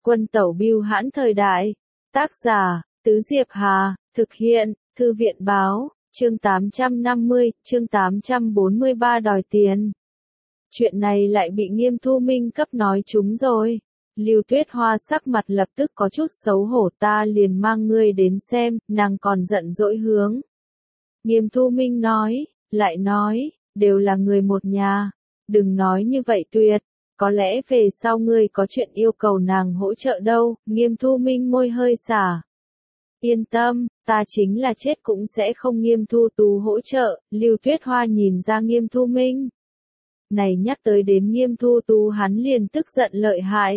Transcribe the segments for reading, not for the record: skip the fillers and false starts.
Quân tẩu bưu hãn thời đại. Tác giả, Tứ Diệp Hà, thực hiện, Thư viện báo, chương 850, chương 843 đòi tiền. Chuyện này lại bị Nghiêm Thu Minh cấp nói trúng rồi. Lưu Tuyết Hoa sắc mặt lập tức có chút xấu hổ, ta liền mang ngươi đến xem, nàng còn giận dỗi hướng. Nghiêm Thu Minh nói, lại nói, đều là người một nhà, đừng nói như vậy tuyệt, có lẽ về sau ngươi có chuyện yêu cầu nàng hỗ trợ đâu. Nghiêm Thu Minh môi hơi xả. Yên tâm, ta chính là chết cũng sẽ không Nghiêm Thu Tú hỗ trợ. Lưu Tuyết Hoa nhìn ra Nghiêm Thu Minh này nhắc tới đến Nghiêm Thu Tú hắn liền tức giận lợi hại.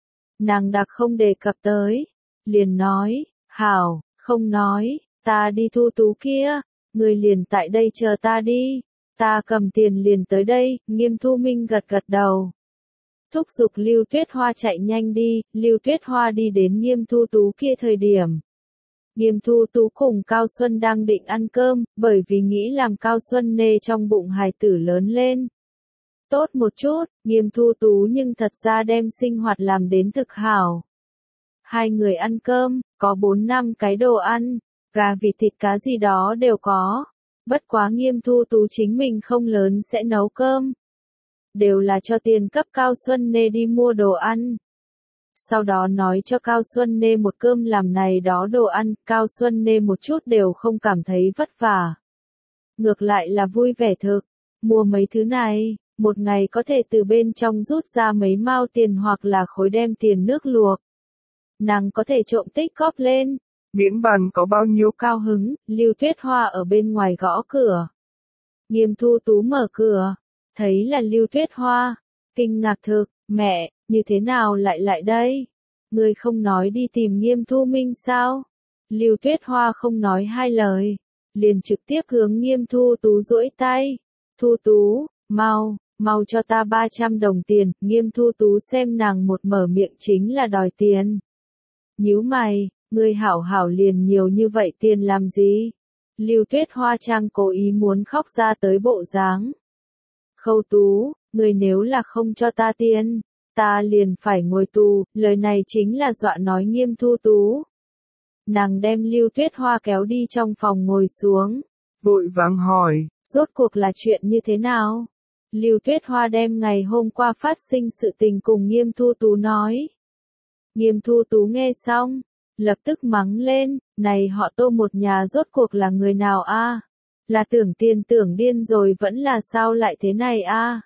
Nàng đặc không đề cập tới, liền nói, hảo, không nói, ta đi Thu Tú kia, người liền tại đây chờ ta đi, ta cầm tiền liền tới đây. Nghiêm Thu Minh gật gật đầu, thúc giục Lưu Tuyết Hoa chạy nhanh đi. Lưu Tuyết Hoa đi đến Nghiêm Thu Tú kia thời điểm, Nghiêm Thu Tú cùng Cao Xuân đang định ăn cơm, bởi vì nghĩ làm Cao Xuân nê trong bụng hài tử lớn lên tốt một chút. Nghiêm Thu Tú nhưng thật ra đem sinh hoạt làm đến thực hảo. Hai người ăn cơm, có 4-5 cái đồ ăn, gà vịt thịt cá gì đó đều có. Bất quá Nghiêm Thu Tú chính mình không lớn sẽ nấu cơm. Đều là cho tiền cấp Cao Xuân nê đi mua đồ ăn. Sau đó nói cho Cao Xuân nê một cơm làm này đó đồ ăn, Cao Xuân nê một chút đều không cảm thấy vất vả. Ngược lại là vui vẻ thực, mua mấy thứ này, một ngày có thể từ bên trong rút ra mấy mao tiền hoặc là khối đem tiền nước luộc. Nàng có thể trộm tích góp lên. Miễn bàn có bao nhiêu? Cao hứng, Lưu Tuyết Hoa ở bên ngoài gõ cửa. Nghiêm Thu Tú mở cửa, thấy là Lưu Tuyết Hoa, kinh ngạc thực, mẹ, như thế nào lại đây? Ngươi không nói đi tìm Nghiêm Thu Minh sao? Lưu Tuyết Hoa không nói hai lời, liền trực tiếp hướng Nghiêm Thu Tú duỗi tay. Thu Tú, mau cho ta 300 đồng tiền. Nghiêm Thu Tú xem nàng một mở miệng chính là đòi tiền. Nhíu mày, ngươi hảo hảo liền nhiều như vậy tiền làm gì? Lưu Tuyết Hoa trang cố ý muốn khóc ra tới bộ dáng. Khâu Tú, ngươi nếu là không cho ta tiền, ta liền phải ngồi tù. Lời này chính là dọa nói Nghiêm Thu Tú. Nàng đem Lưu Tuyết Hoa kéo đi trong phòng ngồi xuống, vội vàng hỏi, rốt cuộc là chuyện như thế nào? Lưu Tuyết Hoa đem ngày hôm qua phát sinh sự tình cùng Nghiêm Thu Tú nói. Nghiêm Thu Tú nghe xong, lập tức mắng lên, này họ Tô một nhà rốt cuộc là người nào a? Là tưởng tiền tưởng điên rồi vẫn là sao lại thế này a?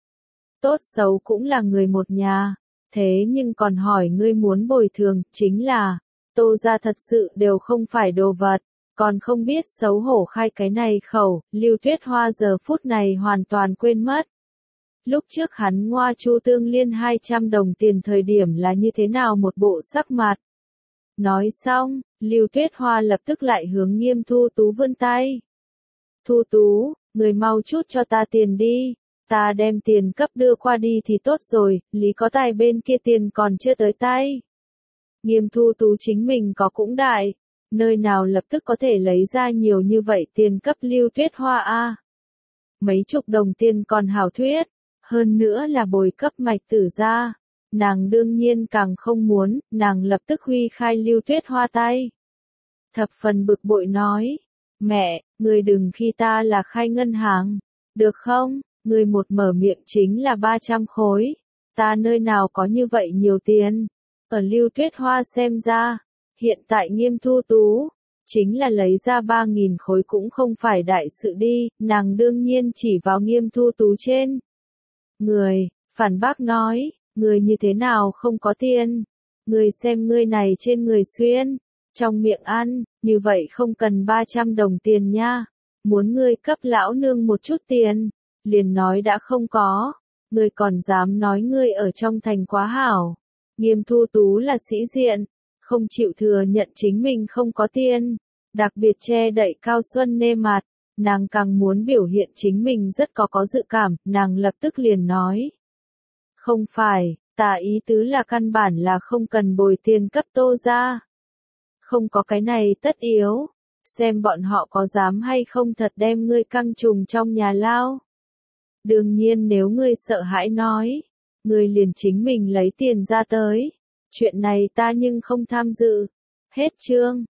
Tốt xấu cũng là người một nhà, thế nhưng còn hỏi ngươi muốn bồi thường, chính là, Tô gia thật sự đều không phải đồ vật, còn không biết xấu hổ khai cái này khẩu. Lưu Tuyết Hoa giờ phút này hoàn toàn quên mất. Lúc trước hắn ngoa Chu Tương Liên 200 đồng tiền thời điểm là như thế nào một bộ sắc mặt. Nói xong, Lưu Tuyết Hoa lập tức lại hướng Nghiêm Thu Tú vươn tay. Thu Tú, người mau chút cho ta tiền đi, ta đem tiền cấp đưa qua đi thì tốt rồi, Lý có tài bên kia tiền còn chưa tới tay. Nghiêm Thu Tú chính mình có cũng đại, nơi nào lập tức có thể lấy ra nhiều như vậy tiền cấp Lưu Tuyết Hoa a? Mấy chục đồng tiền còn hảo thuyết, hơn nữa là bồi cấp Mạch Tử gia. Nàng đương nhiên càng không muốn, nàng lập tức huy khai Lưu Tuyết Hoa tay. Thập phần bực bội nói, mẹ, người đừng khi ta là khai ngân hàng, được không? Người một mở miệng chính là 300 khối, ta nơi nào có như vậy nhiều tiền? Ở Lưu Tuyết Hoa xem ra, hiện tại Nghiêm Thu Tú, chính là lấy ra 3.000 khối cũng không phải đại sự đi. Nàng đương nhiên chỉ vào Nghiêm Thu Tú trên người, phản bác nói, người như thế nào không có tiền? Người xem ngươi này trên người xuyên, trong miệng ăn, như vậy không cần 300 đồng tiền nha. Muốn ngươi cấp lão nương một chút tiền, liền nói đã không có, ngươi còn dám nói ngươi ở trong thành quá hảo. Nghiêm Thu Tú là sĩ diện, không chịu thừa nhận chính mình không có tiền, đặc biệt che đậy Cao Xuân nê mặt, nàng càng muốn biểu hiện chính mình rất có dự cảm. Nàng lập tức liền nói, không phải, ta ý tứ là căn bản là không cần bồi tiền cấp Tô gia, không có cái này tất yếu, xem bọn họ có dám hay không thật đem ngươi căng trùng trong nhà lao. Đương nhiên nếu ngươi sợ hãi nói, ngươi liền chính mình lấy tiền ra tới, chuyện này ta nhưng không tham dự. Hết chương.